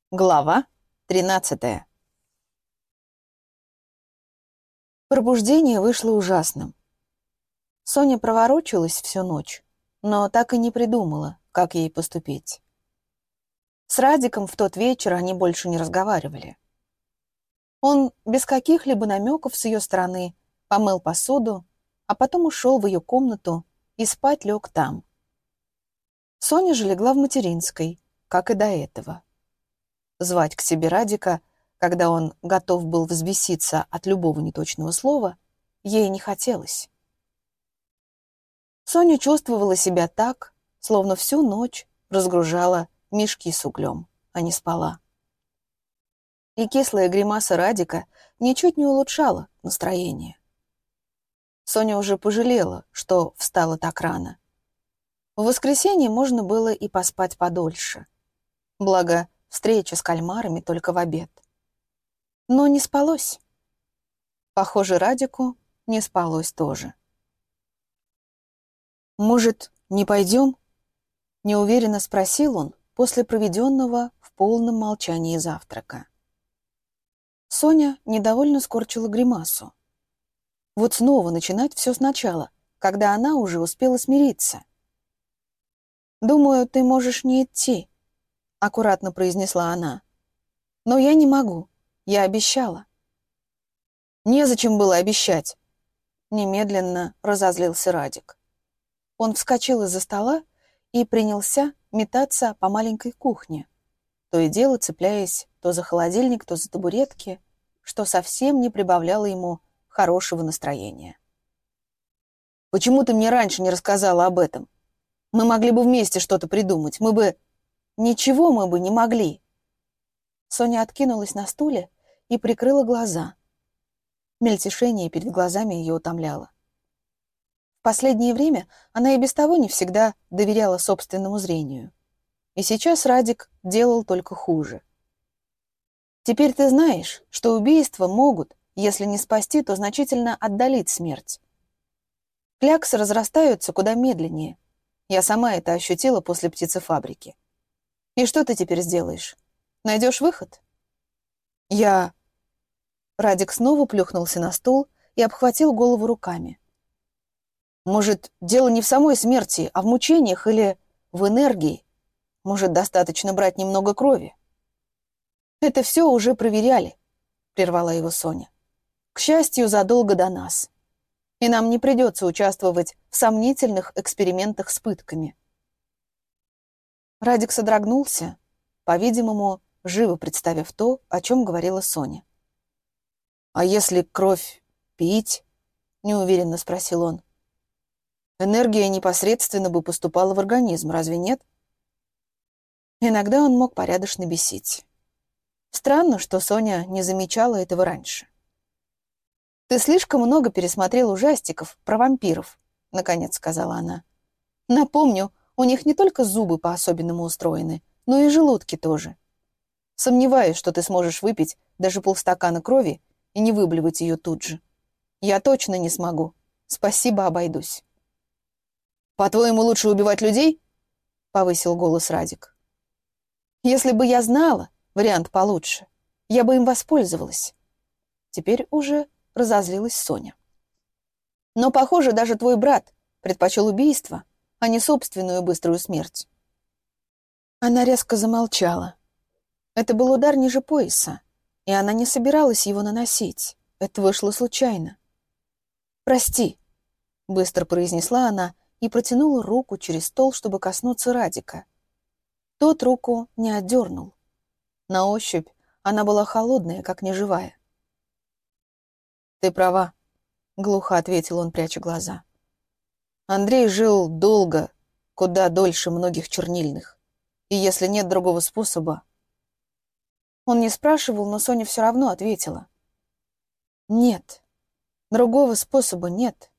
Глава 13. Пробуждение вышло ужасным. Соня проворочилась всю ночь, но так и не придумала, как ей поступить. С Радиком в тот вечер они больше не разговаривали. Он без каких-либо намеков с ее стороны помыл посуду, а потом ушел в ее комнату и спать лег там. Соня же легла в материнской, как и до этого. Звать к себе Радика, когда он готов был взбеситься от любого неточного слова, ей не хотелось. Соня чувствовала себя так, словно всю ночь разгружала мешки с углем, а не спала. И кислая гримаса Радика ничуть не улучшала настроение. Соня уже пожалела, что встала так рано. В воскресенье можно было и поспать подольше. Благо, встреча с кальмарами только в обед. Но не спалось. Похоже, Радику не спалось тоже. «Может, не пойдем?» — неуверенно спросил он после проведенного в полном молчании завтрака. Соня недовольно скорчила гримасу. Вот снова начинать все сначала, когда она уже успела смириться. «Думаю, ты можешь не идти», — аккуратно произнесла она. «Но я не могу. Я обещала». «Незачем было обещать», — немедленно разозлился Радик. Он вскочил из-за стола и принялся метаться по маленькой кухне, то и дело цепляясь то за холодильник, то за табуретки, что совсем не прибавляло ему хорошего настроения. «Почему ты мне раньше не рассказала об этом? Мы могли бы вместе что-то придумать. Ничего мы бы не могли!» Соня откинулась на стуле и прикрыла глаза. Мельтешение перед глазами ее утомляло. В последнее время она и без того не всегда доверяла собственному зрению. И сейчас Радик делал только хуже. Теперь ты знаешь, что убийства могут, если не спасти, то значительно отдалить смерть. Кляксы разрастаются куда медленнее. Я сама это ощутила после птицефабрики. И что ты теперь сделаешь? Найдешь выход? Я... Радик снова плюхнулся на стул и обхватил голову руками. Может, дело не в самой смерти, а в мучениях или в энергии? Может, достаточно брать немного крови? Это все уже проверяли, прервала его Соня. К счастью, задолго до нас. И нам не придется участвовать в сомнительных экспериментах с пытками. Радик содрогнулся, по-видимому, живо представив то, о чем говорила Соня. «А если кровь пить?» — неуверенно спросил он. «Энергия непосредственно бы поступала в организм, разве нет?» Иногда он мог порядочно бесить. Странно, что Соня не замечала этого раньше. «Ты слишком много пересмотрел ужастиков про вампиров», — наконец сказала она. «Напомню, у них не только зубы по-особенному устроены, но и желудки тоже. Сомневаюсь, что ты сможешь выпить даже полстакана крови и не выблевать ее тут же. Я точно не смогу. Спасибо, обойдусь». «По-твоему, лучше убивать людей?» — повысил голос Радик. «Если бы я знала вариант получше, я бы им воспользовалась». Теперь уже разозлилась Соня. «Но, похоже, даже твой брат предпочел убийство, а не собственную быструю смерть». Она резко замолчала. Это был удар ниже пояса, и она не собиралась его наносить. Это вышло случайно. «Прости», — быстро произнесла она и протянула руку через стол, чтобы коснуться Радика. Тот руку не отдернул. На ощупь она была холодная, как неживая. «Ты права», — глухо ответил он, пряча глаза. «Андрей жил долго, куда дольше многих чернильных. И если нет другого способа...» Он не спрашивал, но Соня все равно ответила. «Нет, другого способа нет».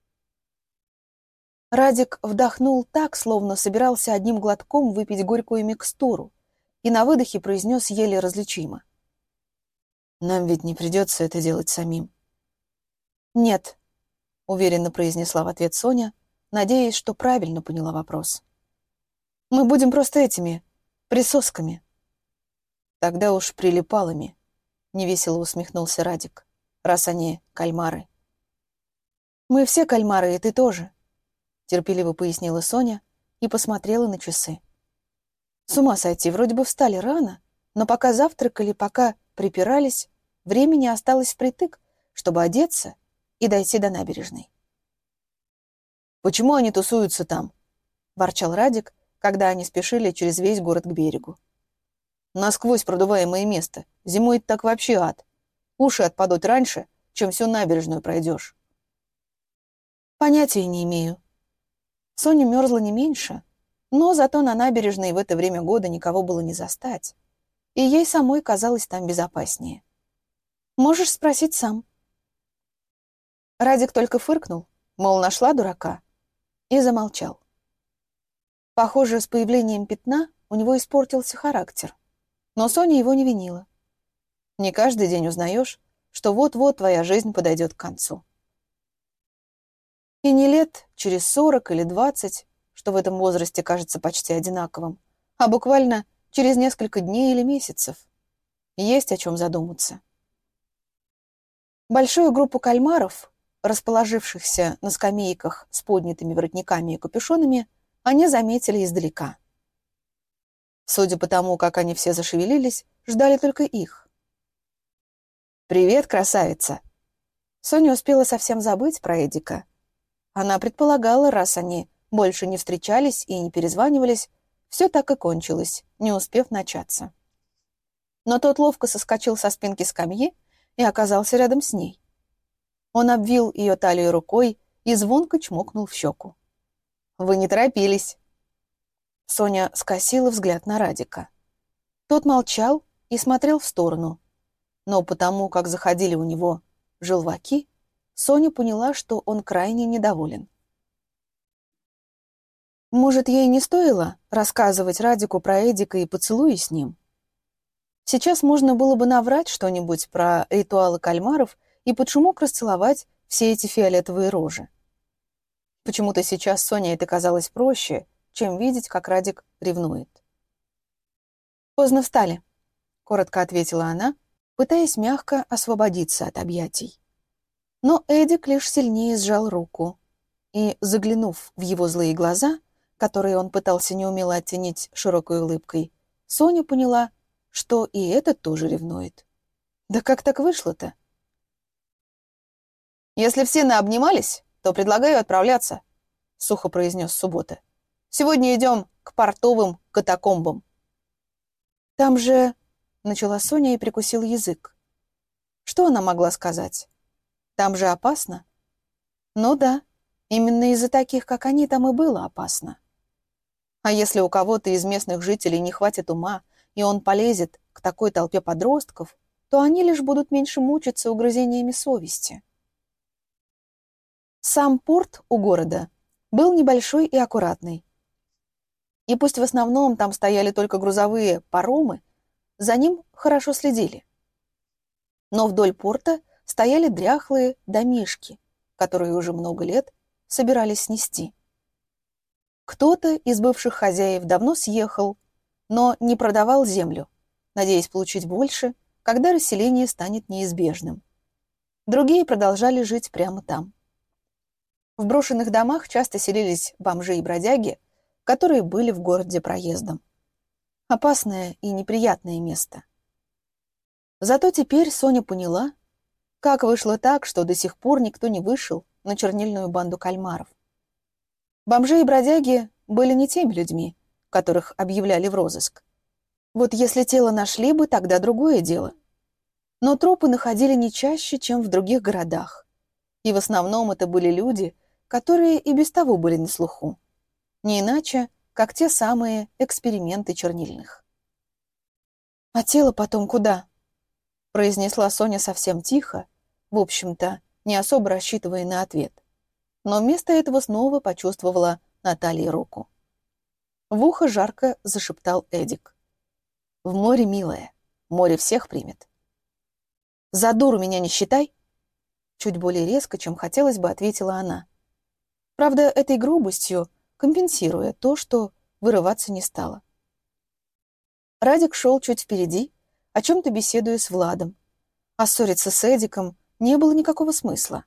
Радик вдохнул так, словно собирался одним глотком выпить горькую микстуру, и на выдохе произнес еле различимо. «Нам ведь не придется это делать самим». «Нет», — уверенно произнесла в ответ Соня, надеясь, что правильно поняла вопрос. «Мы будем просто этими присосками». Тогда уж прилипалами, невесело усмехнулся Радик, раз они кальмары. Мы все кальмары, и ты тоже, терпеливо пояснила Соня и посмотрела на часы. С ума сойти, вроде бы встали рано, но пока завтракали, пока припирались, времени осталось впритык, чтобы одеться и дойти до набережной. «Почему они тусуются там?» — ворчал Радик, когда они спешили через весь город к берегу. «Насквозь продуваемое место. Зимой так вообще ад. Уши отпадут раньше, чем всю набережную пройдешь». «Понятия не имею». Соня мерзла не меньше, но зато на набережной в это время года никого было не застать, и ей самой казалось там безопаснее. «Можешь спросить сам». Радик только фыркнул, мол, нашла дурака, и замолчал. Похоже, с появлением пятна у него испортился характер, но Соня его не винила. Не каждый день узнаешь, что вот-вот твоя жизнь подойдет к концу. И не лет через 40 или 20, что в этом возрасте кажется почти одинаковым, а буквально через несколько дней или месяцев. Есть о чем задуматься. Большую группу кальмаров, расположившихся на скамейках с поднятыми воротниками и капюшонами, они заметили издалека. Судя по тому, как они все зашевелились, ждали только их. «Привет, красавица!» Соня успела совсем забыть про Эдика. Она предполагала, раз они больше не встречались и не перезванивались, все так и кончилось, не успев начаться. Но тот ловко соскочил со спинки скамьи и оказался рядом с ней. Он обвил ее талию рукой и звонко чмокнул в щеку. «Вы не торопились!» Соня скосила взгляд на Радика. Тот молчал и смотрел в сторону, но потому, как заходили у него желваки, Соня поняла, что он крайне недоволен. Может, ей не стоило рассказывать Радику про Эдика и поцелуи с ним? Сейчас можно было бы наврать что-нибудь про ритуалы кальмаров и под шумок расцеловать все эти фиолетовые рожи. Почему-то сейчас Соне это казалось проще, чем видеть, как Радик ревнует. «Поздно встали», — коротко ответила она, пытаясь мягко освободиться от объятий. Но Эдик лишь сильнее сжал руку, и, заглянув в его злые глаза, которые он пытался неумело оттенить широкой улыбкой, Соня поняла, что и этот тоже ревнует. Да как так вышло-то? «Если все наобнимались, то предлагаю отправляться», — сухо произнес Суббота. «Сегодня идем к портовым катакомбам». «Там же...» — начала Соня и прикусила язык. Что она могла сказать? «Там же опасно?» Ну да, именно из-за таких, как они, там и было опасно. А если у кого-то из местных жителей не хватит ума, и он полезет к такой толпе подростков, то они лишь будут меньше мучиться угрызениями совести. Сам порт у города был небольшой и аккуратный. И пусть в основном там стояли только грузовые паромы, за ним хорошо следили. Но вдоль порта стояли дряхлые домишки, которые уже много лет собирались снести. Кто-то из бывших хозяев давно съехал, но не продавал землю, надеясь получить больше, когда расселение станет неизбежным. Другие продолжали жить прямо там. В брошенных домах часто селились бомжи и бродяги, которые были в городе проездом. Опасное и неприятное место. Зато теперь Соня поняла, как вышло так, что до сих пор никто не вышел на чернильную банду кальмаров. Бомжи и бродяги были не теми людьми, которых объявляли в розыск. Вот если тело нашли бы, тогда другое дело. Но трупы находили не чаще, чем в других городах. И в основном это были люди, которые и без того были на слуху. Не иначе, как те самые эксперименты чернильных. «А тело потом куда?» — произнесла Соня совсем тихо, в общем-то, не особо рассчитывая на ответ. Но вместо этого снова почувствовала на талии руку. В ухо жарко зашептал Эдик. «В море, милая, море всех примет». «За дуру меня не считай!» Чуть более резко, чем хотелось бы, ответила она. Правда, этой грубостью компенсируя то, что вырываться не стало. Радик шел чуть впереди, о чем-то беседуя с Владом. А ссориться с Эдиком не было никакого смысла.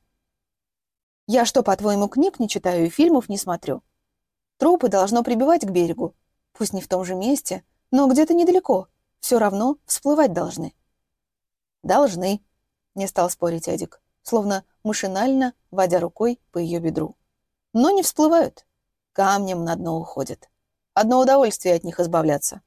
«Я что, по-твоему, книг не читаю и фильмов не смотрю? Трупы должно прибивать к берегу. Пусть не в том же месте, но где-то недалеко. Все равно всплывать должны». «Должны», — не стал спорить Эдик, словно машинально водя рукой по ее бедру. «Но не всплывают. Камнем на дно уходят. Одно удовольствие от них избавляться».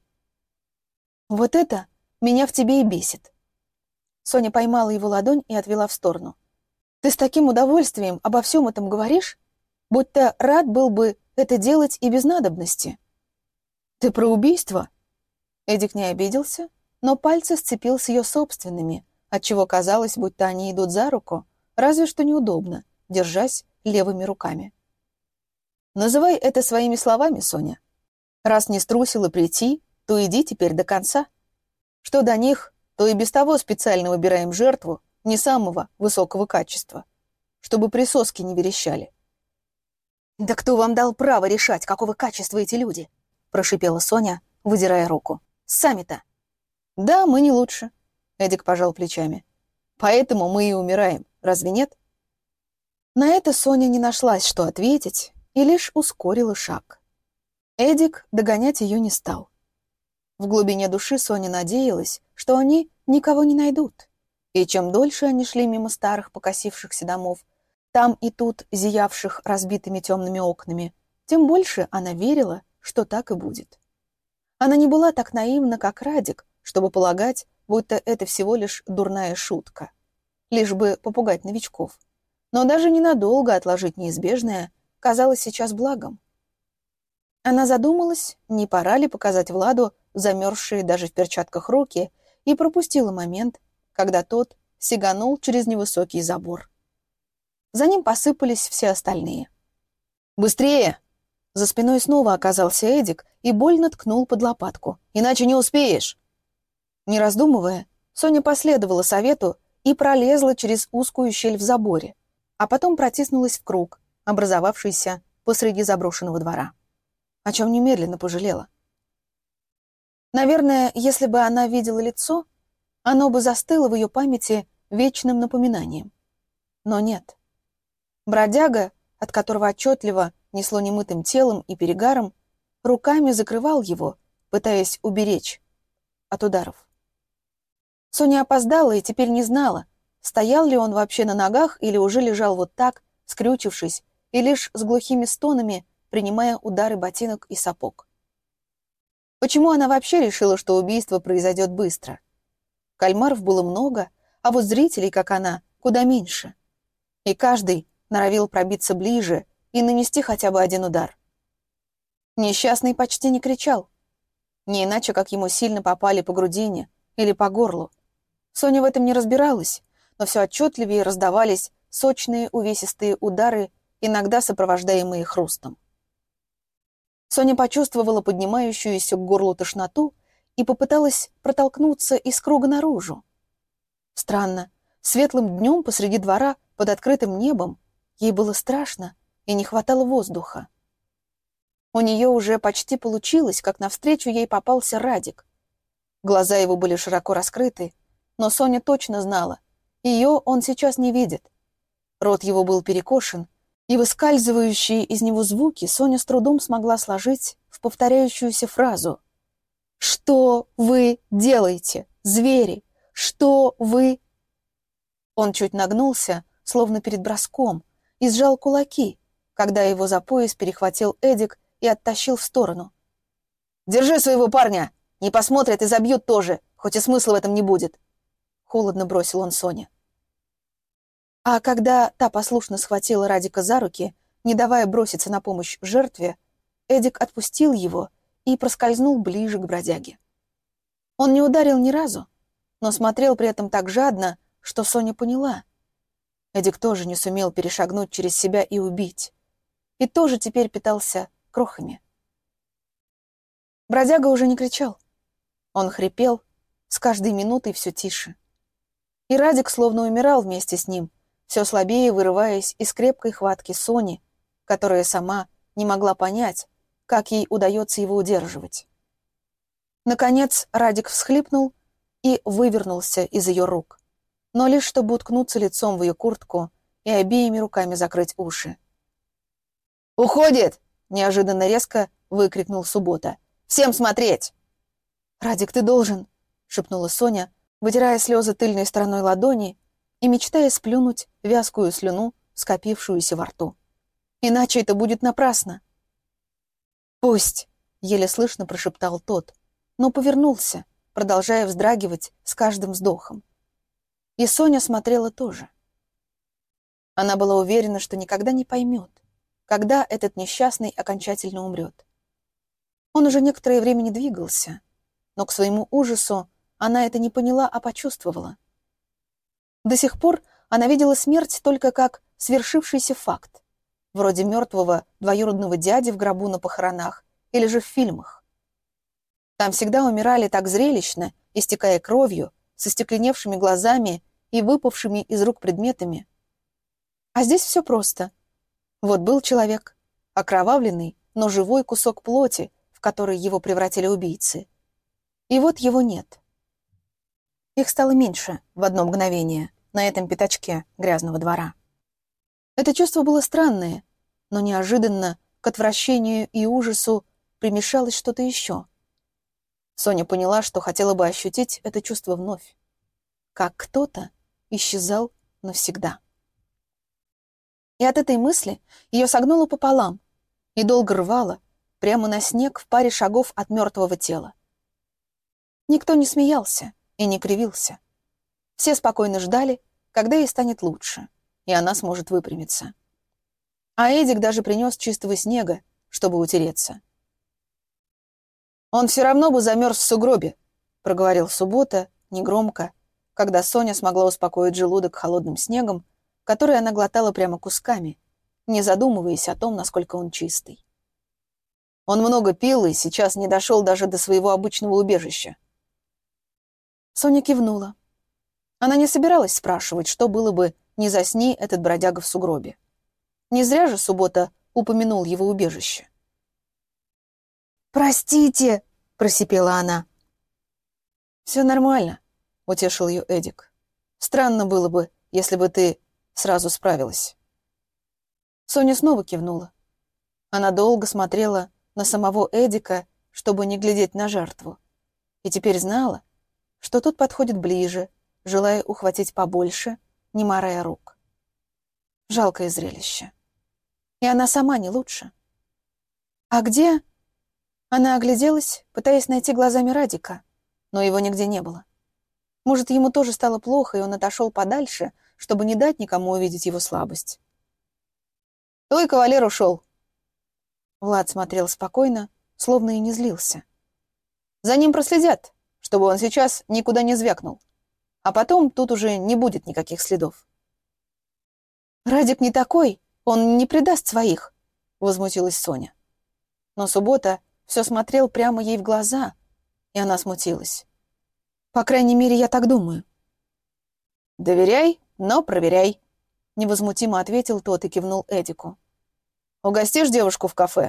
«Вот это меня в тебе и бесит». Соня поймала его ладонь и отвела в сторону. «Ты с таким удовольствием обо всем этом говоришь, будто рад был бы это делать и без надобности». «Ты про убийство?» Эдик не обиделся, но пальцы сцепил с ее собственными, отчего казалось, будто они идут за руку, разве что неудобно, держась левыми руками. «Называй это своими словами, Соня. Раз не струсила прийти, то иди теперь до конца. Что до них, то и без того специально выбираем жертву не самого высокого качества, чтобы присоски не верещали». «Да кто вам дал право решать, какого качества эти люди?» — прошипела Соня, выдирая руку. «Сами-то». «Да, мы не лучше», — Эдик пожал плечами. «Поэтому мы и умираем, разве нет?» На это Соня не нашлась, что ответить, и лишь ускорила шаг. Эдик догонять ее не стал. В глубине души Соня надеялась, что они никого не найдут. И чем дольше они шли мимо старых покосившихся домов, там и тут зиявших разбитыми темными окнами, тем больше она верила, что так и будет. Она не была так наивна, как Радик, чтобы полагать, будто это всего лишь дурная шутка, лишь бы попугать новичков. Но даже ненадолго отложить неизбежное казалось сейчас благом. Она задумалась, не пора ли показать Владу замерзшие даже в перчатках руки, и пропустила момент, когда тот сиганул через невысокий забор. За ним посыпались все остальные. «Быстрее!» За спиной снова оказался Эдик и больно ткнул под лопатку. «Иначе не успеешь!» Не раздумывая, Соня последовала совету и пролезла через узкую щель в заборе, а потом протиснулась в круг, образовавшийся посреди заброшенного двора. О чем немедленно пожалела. Наверное, если бы она видела лицо, оно бы застыло в ее памяти вечным напоминанием. Но нет. Бродяга, от которого отчетливо несло немытым телом и перегаром, руками закрывал его, пытаясь уберечь от ударов. Соня опоздала и теперь не знала, стоял ли он вообще на ногах или уже лежал вот так, скрючившись, и лишь с глухими стонами принимая удары ботинок и сапог. Почему она вообще решила, что убийство произойдет быстро? Кальмаров было много, а вот зрителей, как она, куда меньше. И каждый норовил пробиться ближе и нанести хотя бы один удар. Несчастный почти не кричал. Не иначе, как ему сильно попали по грудине или по горлу. Соня в этом не разбиралась, но все отчетливее раздавались сочные увесистые удары, иногда сопровождаемые хрустом. Соня почувствовала поднимающуюся к горлу тошноту и попыталась протолкнуться из круга наружу. Странно, светлым днем посреди двора под открытым небом ей было страшно и не хватало воздуха. У нее уже почти получилось, как навстречу ей попался Радик. Глаза его были широко раскрыты, но Соня точно знала, ее он сейчас не видит. Рот его был перекошен, и выскальзывающие из него звуки Соня с трудом смогла сложить в повторяющуюся фразу. «Что вы делаете, звери? Что вы...» Он чуть нагнулся, словно перед броском, и сжал кулаки, когда его за пояс перехватил Эдик и оттащил в сторону. «Держи своего парня! Не посмотрят и забьют тоже, хоть и смысла в этом не будет!» Холодно бросил он Соне. А когда та послушно схватила Радика за руки, не давая броситься на помощь жертве, Эдик отпустил его и проскользнул ближе к бродяге. Он не ударил ни разу, но смотрел при этом так жадно, что Соня поняла. Эдик тоже не сумел перешагнуть через себя и убить. И тоже теперь питался крохами. Бродяга уже не кричал. Он хрипел, с каждой минутой все тише. И Радик словно умирал вместе с ним, все слабее вырываясь из крепкой хватки Сони, которая сама не могла понять, как ей удается его удерживать. Наконец Радик всхлипнул и вывернулся из ее рук, но лишь чтобы уткнуться лицом в ее куртку и обеими руками закрыть уши. «Уходит!» — неожиданно резко выкрикнул Суббота. «Всем смотреть!» «Радик, ты должен!» — шепнула Соня, вытирая слезы тыльной стороной ладони и мечтая сплюнуть вязкую слюну, скопившуюся во рту. «Иначе это будет напрасно!» «Пусть!» — еле слышно прошептал тот, но повернулся, продолжая вздрагивать с каждым вздохом. И Соня смотрела тоже. Она была уверена, что никогда не поймет, когда этот несчастный окончательно умрет. Он уже некоторое время не двигался, но к своему ужасу она это не поняла, а почувствовала. До сих пор она видела смерть только как свершившийся факт, вроде мертвого двоюродного дяди в гробу на похоронах или же в фильмах. Там всегда умирали так зрелищно, истекая кровью, со стекленевшими глазами и выпавшими из рук предметами. А здесь все просто. Вот был человек, окровавленный, но живой кусок плоти, в который его превратили убийцы. И вот его нет. Их стало меньше в одно мгновение на этом пятачке грязного двора. Это чувство было странное, но неожиданно к отвращению и ужасу примешалось что-то еще. Соня поняла, что хотела бы ощутить это чувство вновь. Как кто-то исчезал навсегда. И от этой мысли ее согнуло пополам и долго рвало прямо на снег в паре шагов от мертвого тела. Никто не смеялся и не кривился. Все спокойно ждали, когда ей станет лучше, и она сможет выпрямиться. А Эдик даже принес чистого снега, чтобы утереться. «Он все равно бы замерз в сугробе», — проговорил Суббота негромко, когда Соня смогла успокоить желудок холодным снегом, который она глотала прямо кусками, не задумываясь о том, насколько он чистый. Он много пил и сейчас не дошел даже до своего обычного убежища. Соня кивнула. Она не собиралась спрашивать, что было бы, не засни этот бродяга в сугробе. Не зря же Суббота упомянул его убежище. «Простите!» — просипела она. «Все нормально», — утешил ее Эдик. «Странно было бы, если бы ты сразу справилась». Соня снова кивнула. Она долго смотрела на самого Эдика, чтобы не глядеть на жертву, и теперь знала, что тот подходит ближе, желая ухватить побольше, не морая рук. Жалкое зрелище. И она сама не лучше. «А где?» Она огляделась, пытаясь найти глазами Радика, но его нигде не было. Может, ему тоже стало плохо, и он отошел подальше, чтобы не дать никому увидеть его слабость. «Твой кавалер ушел». Влад смотрел спокойно, словно и не злился. «За ним проследят, чтобы он сейчас никуда не звякнул. А потом тут уже не будет никаких следов». «Радик не такой, он не предаст своих», — возмутилась Соня. Но Суббота все смотрел прямо ей в глаза, и она смутилась. «По крайней мере, я так думаю». «Доверяй, но проверяй», — невозмутимо ответил тот и кивнул Эдику. «Угостишь девушку в кафе?»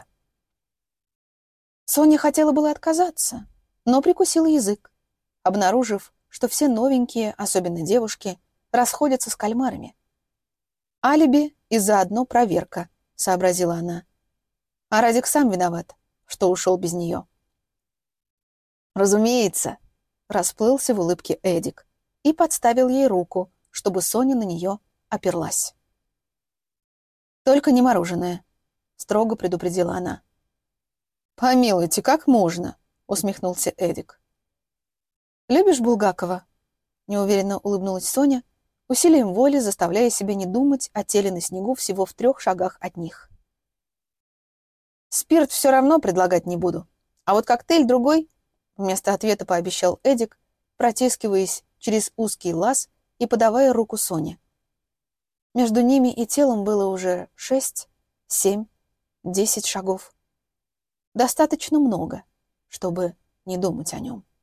Соня хотела было отказаться, но прикусила язык, обнаружив, что все новенькие, особенно девушки, расходятся с кальмарами. «Алиби и заодно проверка», — сообразила она. А Радик сам виноват, что ушел без нее. «Разумеется», — расплылся в улыбке Эдик и подставил ей руку, чтобы Соня на нее оперлась. «Только не мороженое», — строго предупредила она. «Помилуйте, как можно?» — усмехнулся Эдик. «Любишь Булгакова?» — неуверенно улыбнулась Соня, усилием воли заставляя себя не думать о теле на снегу всего в 3 шагах от них. «Спирт все равно предлагать не буду. А вот коктейль другой», — вместо ответа пообещал Эдик, протискиваясь через узкий лаз и подавая руку Соне. Между ними и телом было уже 6, 7, 10 шагов. Достаточно много, чтобы не думать о нем.